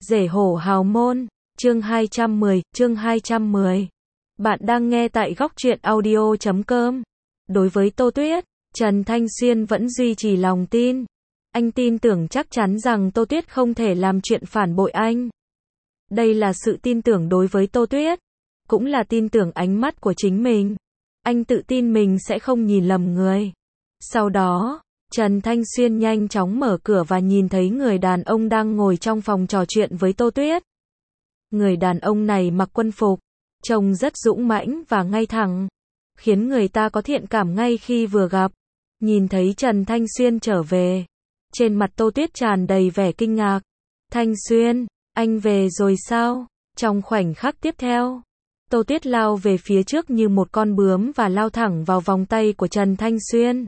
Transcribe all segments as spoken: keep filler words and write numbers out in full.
Rể hổ hào môn, chương hai trăm mười, chương hai trăm mười. Bạn đang nghe tại góc truyện audio chấm com. Đối với Tô Tuyết, Trần Thanh Xuyên vẫn duy trì lòng tin. Anh tin tưởng chắc chắn rằng Tô Tuyết không thể làm chuyện phản bội anh. Đây là sự tin tưởng đối với Tô Tuyết, cũng là tin tưởng ánh mắt của chính mình. Anh tự tin mình sẽ không nhìn lầm người. Sau đó, Trần Thanh Xuyên nhanh chóng mở cửa và nhìn thấy người đàn ông đang ngồi trong phòng trò chuyện với Tô Tuyết. Người đàn ông này mặc quân phục, trông rất dũng mãnh và ngay thẳng, khiến người ta có thiện cảm ngay khi vừa gặp. Nhìn thấy Trần Thanh Xuyên trở về, trên mặt Tô Tuyết tràn đầy vẻ kinh ngạc. Thanh Xuyên, anh về rồi sao? Trong khoảnh khắc tiếp theo, Tô Tuyết lao về phía trước như một con bướm và lao thẳng vào vòng tay của Trần Thanh Xuyên.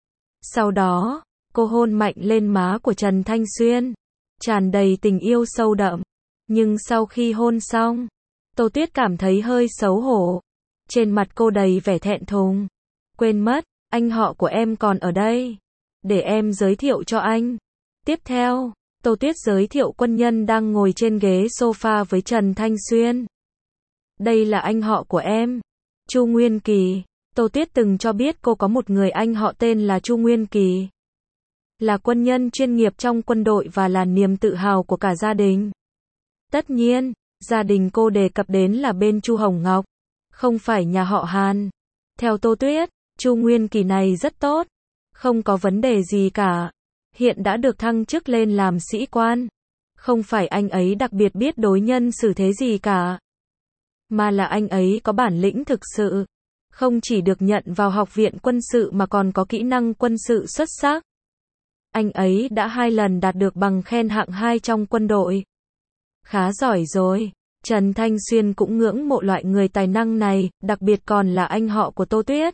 Sau đó, cô hôn mạnh lên má của Trần Thanh Xuyên, tràn đầy tình yêu sâu đậm. Nhưng sau khi hôn xong, Tô Tuyết cảm thấy hơi xấu hổ. Trên mặt cô đầy vẻ thẹn thùng. Quên mất, anh họ của em còn ở đây. Để em giới thiệu cho anh. Tiếp theo, Tô Tuyết giới thiệu quân nhân đang ngồi trên ghế sofa với Trần Thanh Xuyên. Đây là anh họ của em, Chu Nguyên Kỳ. Tô Tuyết từng cho biết cô có một người anh họ tên là Chu Nguyên Kỳ. Là quân nhân chuyên nghiệp trong quân đội và là niềm tự hào của cả gia đình. Tất nhiên, gia đình cô đề cập đến là bên Chu Hồng Ngọc, không phải nhà họ Hàn. Theo Tô Tuyết, Chu Nguyên Kỳ này rất tốt, không có vấn đề gì cả. Hiện đã được thăng chức lên làm sĩ quan. Không phải anh ấy đặc biệt biết đối nhân xử thế gì cả, mà là anh ấy có bản lĩnh thực sự. Không chỉ được nhận vào học viện quân sự mà còn có kỹ năng quân sự xuất sắc. Anh ấy đã hai lần đạt được bằng khen hạng hai trong quân đội. Khá giỏi rồi. Trần Thanh Xuyên cũng ngưỡng mộ loại người tài năng này, đặc biệt còn là anh họ của Tô Tuyết.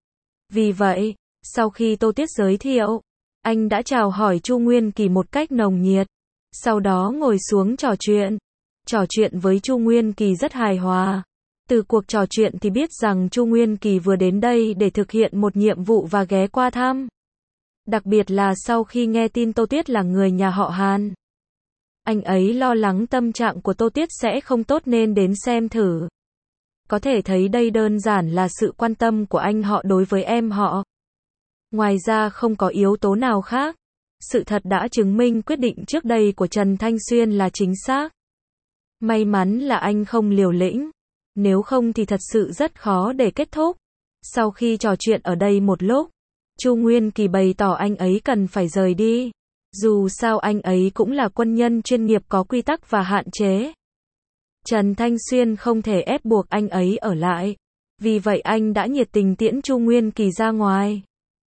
Vì vậy, sau khi Tô Tuyết giới thiệu, anh đã chào hỏi Chu Nguyên Kỳ một cách nồng nhiệt. Sau đó ngồi xuống trò chuyện. Trò chuyện với Chu Nguyên Kỳ rất hài hòa. Từ cuộc trò chuyện thì biết rằng Chu Nguyên Kỳ vừa đến đây để thực hiện một nhiệm vụ và ghé qua thăm. Đặc biệt là sau khi nghe tin Tô Tuyết là người nhà họ Hàn. Anh ấy lo lắng tâm trạng của Tô Tuyết sẽ không tốt nên đến xem thử. Có thể thấy đây đơn giản là sự quan tâm của anh họ đối với em họ. Ngoài ra không có yếu tố nào khác. Sự thật đã chứng minh quyết định trước đây của Trần Thanh Xuyên là chính xác. May mắn là anh không liều lĩnh. Nếu không thì thật sự rất khó để kết thúc. Sau khi trò chuyện ở đây một lúc, Chu Nguyên Kỳ bày tỏ anh ấy cần phải rời đi. Dù sao anh ấy cũng là quân nhân chuyên nghiệp có quy tắc và hạn chế. Trần Thanh Xuyên không thể ép buộc anh ấy ở lại. Vì vậy anh đã nhiệt tình tiễn Chu Nguyên Kỳ ra ngoài.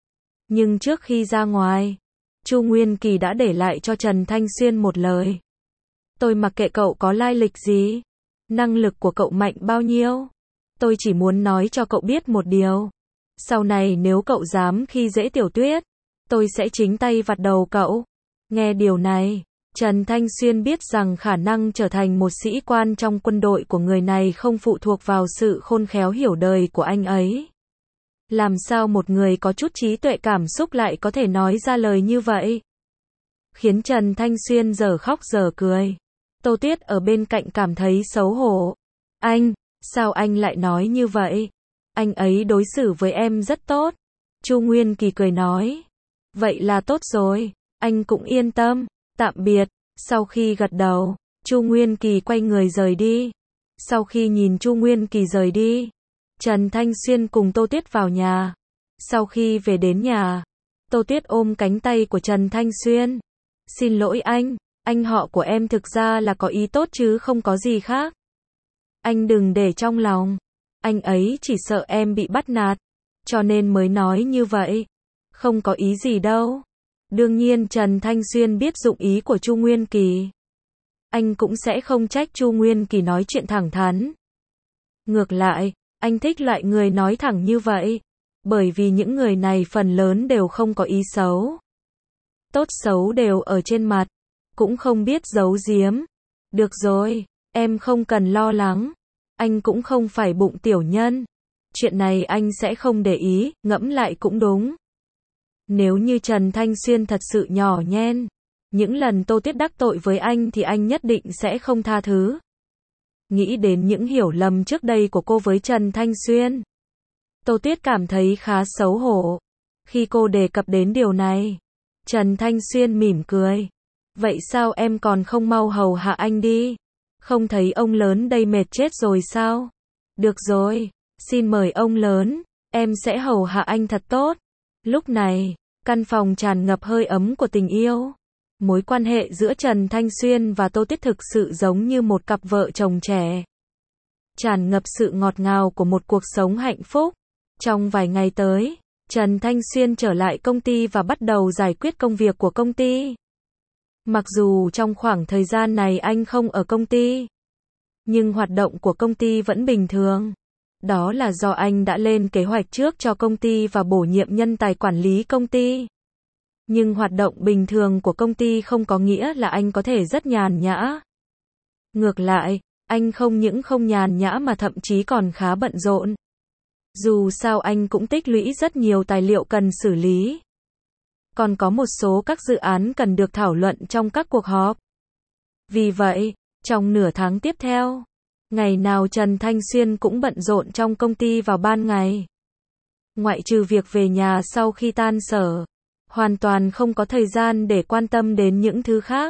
Nhưng trước khi ra ngoài, Chu Nguyên Kỳ đã để lại cho Trần Thanh Xuyên một lời. Tôi mặc kệ cậu có lai lịch gì, năng lực của cậu mạnh bao nhiêu. Tôi chỉ muốn nói cho cậu biết một điều. Sau này nếu cậu dám khi dễ Tiểu Tuyết, tôi sẽ chính tay vặt đầu cậu. Nghe điều này, Trần Thanh Xuyên biết rằng khả năng trở thành một sĩ quan trong quân đội của người này không phụ thuộc vào sự khôn khéo hiểu đời của anh ấy. Làm sao một người có chút trí tuệ cảm xúc lại có thể nói ra lời như vậy? Khiến Trần Thanh Xuyên giờ khóc giờ cười. Tô Tuyết ở bên cạnh cảm thấy xấu hổ. Anh, sao anh lại nói như vậy? Anh ấy đối xử với em rất tốt. Chu Nguyên Kỳ cười nói. Vậy là tốt rồi, anh cũng yên tâm. Tạm biệt. Sau khi gật đầu, Chu Nguyên Kỳ quay người rời đi. Sau khi nhìn Chu Nguyên Kỳ rời đi, Trần Thanh Xuyên cùng Tô Tuyết vào nhà. Sau khi về đến nhà, Tô Tuyết ôm cánh tay của Trần Thanh Xuyên. Xin lỗi anh, anh họ của em thực ra là có ý tốt chứ không có gì khác. Anh đừng để trong lòng. Anh ấy chỉ sợ em bị bắt nạt, cho nên mới nói như vậy. Không có ý gì đâu. Đương nhiên Trần Thanh Xuyên biết dụng ý của Chu Nguyên Kỳ. Anh cũng sẽ không trách Chu Nguyên Kỳ nói chuyện thẳng thắn. Ngược lại, anh thích loại người nói thẳng như vậy. Bởi vì những người này phần lớn đều không có ý xấu. Tốt xấu đều ở trên mặt. Cũng không biết giấu giếm. Được rồi, em không cần lo lắng. Anh cũng không phải bụng tiểu nhân. Chuyện này anh sẽ không để ý, ngẫm lại cũng đúng. Nếu như Trần Thanh Xuyên thật sự nhỏ nhen, Những lần Tô Tuyết đắc tội với anh thì anh nhất định sẽ không tha thứ. Nghĩ đến những hiểu lầm trước đây của cô với Trần Thanh Xuyên, Tô Tuyết cảm thấy khá xấu hổ. Khi cô đề cập đến điều này, Trần Thanh Xuyên mỉm cười. Vậy sao em còn không mau hầu hạ anh đi? Không thấy ông lớn đây mệt chết rồi sao? Được rồi, xin mời ông lớn, em sẽ hầu hạ anh thật tốt. Lúc này, căn phòng tràn ngập hơi ấm của tình yêu. Mối quan hệ giữa Trần Thanh Xuyên và Tô Tuyết thực sự giống như một cặp vợ chồng trẻ. Tràn ngập sự ngọt ngào của một cuộc sống hạnh phúc. Trong vài ngày tới, Trần Thanh Xuyên trở lại công ty và bắt đầu giải quyết công việc của công ty. Mặc dù trong khoảng thời gian này anh không ở công ty, nhưng hoạt động của công ty vẫn bình thường. Đó là do anh đã lên kế hoạch trước cho công ty và bổ nhiệm nhân tài quản lý công ty. Nhưng hoạt động bình thường của công ty không có nghĩa là anh có thể rất nhàn nhã. Ngược lại, anh không những không nhàn nhã mà thậm chí còn khá bận rộn. Dù sao anh cũng tích lũy rất nhiều tài liệu cần xử lý. Còn có một số các dự án cần được thảo luận trong các cuộc họp. Vì vậy, trong nửa tháng tiếp theo, ngày nào Trần Thanh Xuyên cũng bận rộn trong công ty vào ban ngày. Ngoại trừ việc về nhà sau khi tan sở, hoàn toàn không có thời gian để quan tâm đến những thứ khác.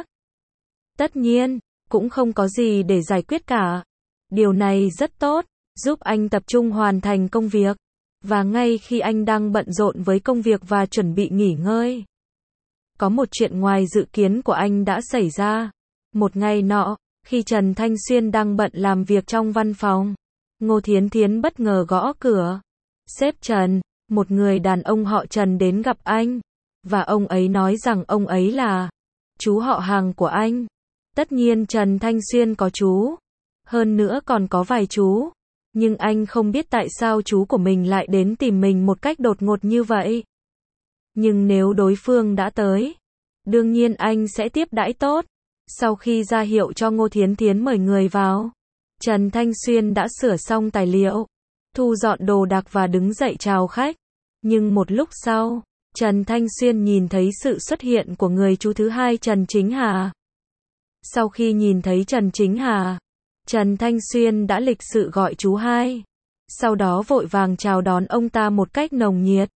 Tất nhiên, cũng không có gì để giải quyết cả. Điều này rất tốt, giúp anh tập trung hoàn thành công việc. Và ngay khi anh đang bận rộn với công việc và chuẩn bị nghỉ ngơi, có một chuyện ngoài dự kiến của anh đã xảy ra. Một ngày nọ, khi Trần Thanh Xuyên đang bận làm việc trong văn phòng, Ngô Thiến Thiến bất ngờ gõ cửa. Sếp Trần, một người đàn ông họ Trần đến gặp anh, và ông ấy nói rằng ông ấy là chú họ hàng của anh. Tất nhiên Trần Thanh Xuyên có chú, hơn nữa còn có vài chú, nhưng anh không biết tại sao chú của mình lại đến tìm mình một cách đột ngột như vậy. Nhưng nếu đối phương đã tới, đương nhiên anh sẽ tiếp đãi tốt. Sau khi ra hiệu cho Ngô Thiến Thiến mời người vào, Trần Thanh Xuyên đã sửa xong tài liệu, thu dọn đồ đạc và đứng dậy chào khách. Nhưng một lúc sau, Trần Thanh Xuyên nhìn thấy sự xuất hiện của người chú thứ hai Trần Chính Hà. Sau khi nhìn thấy Trần Chính Hà, Trần Thanh Xuyên đã lịch sự gọi chú hai, sau đó vội vàng chào đón ông ta một cách nồng nhiệt.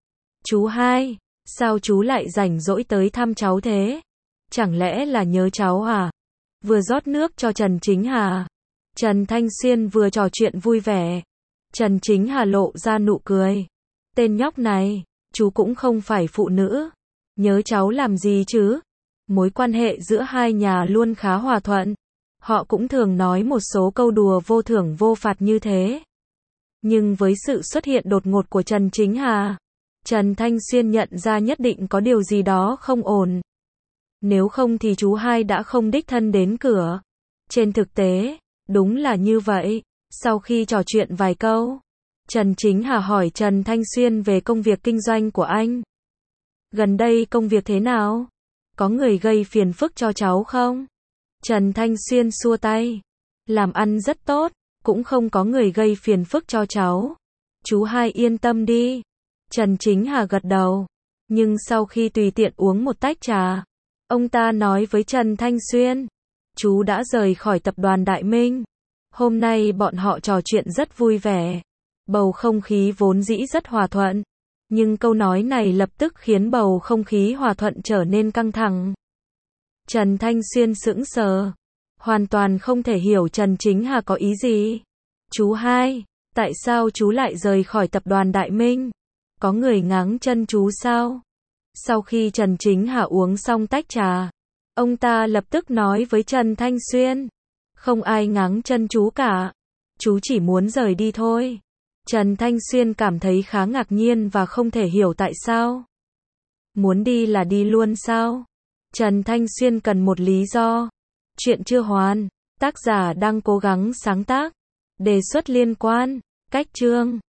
Chú hai, sao chú lại rảnh rỗi tới thăm cháu thế? Chẳng lẽ là nhớ cháu à? Vừa rót nước cho Trần Chính Hà, Trần Thanh Xuyên vừa trò chuyện vui vẻ. Trần Chính Hà lộ ra nụ cười. Tên nhóc này, chú cũng không phải phụ nữ. Nhớ cháu làm gì chứ? Mối quan hệ giữa hai nhà luôn khá hòa thuận. Họ cũng thường nói một số câu đùa vô thưởng vô phạt như thế. Nhưng với sự xuất hiện đột ngột của Trần Chính Hà, Trần Thanh Xuyên nhận ra nhất định có điều gì đó không ổn. Nếu không thì chú hai đã không đích thân đến cửa. Trên thực tế, đúng là như vậy. Sau khi trò chuyện vài câu, Trần Chính Hà hỏi Trần Thanh Xuyên về công việc kinh doanh của anh. Gần đây công việc thế nào? Có người gây phiền phức cho cháu không? Trần Thanh Xuyên xua tay. Làm ăn rất tốt, cũng không có người gây phiền phức cho cháu. Chú hai yên tâm đi. Trần Chính Hà gật đầu. Nhưng sau khi tùy tiện uống một tách trà, ông ta nói với Trần Thanh Xuyên, chú đã rời khỏi tập đoàn Đại Minh. Hôm nay bọn họ trò chuyện rất vui vẻ. Bầu không khí vốn dĩ rất hòa thuận. Nhưng câu nói này lập tức khiến bầu không khí hòa thuận trở nên căng thẳng. Trần Thanh Xuyên sững sờ. Hoàn toàn không thể hiểu Trần Chính Hà có ý gì. Chú hai, tại sao chú lại rời khỏi tập đoàn Đại Minh? Có người ngáng chân chú sao? Sau khi Trần Chính Hà uống xong tách trà, ông ta lập tức nói với Trần Thanh Xuyên. Không ai ngáng chân chú cả. Chú chỉ muốn rời đi thôi. Trần Thanh Xuyên cảm thấy khá ngạc nhiên và không thể hiểu tại sao. Muốn đi là đi luôn sao? Trần Thanh Xuyên cần một lý do. Chuyện chưa hoàn. Tác giả đang cố gắng sáng tác. Đề xuất liên quan. Cách chương.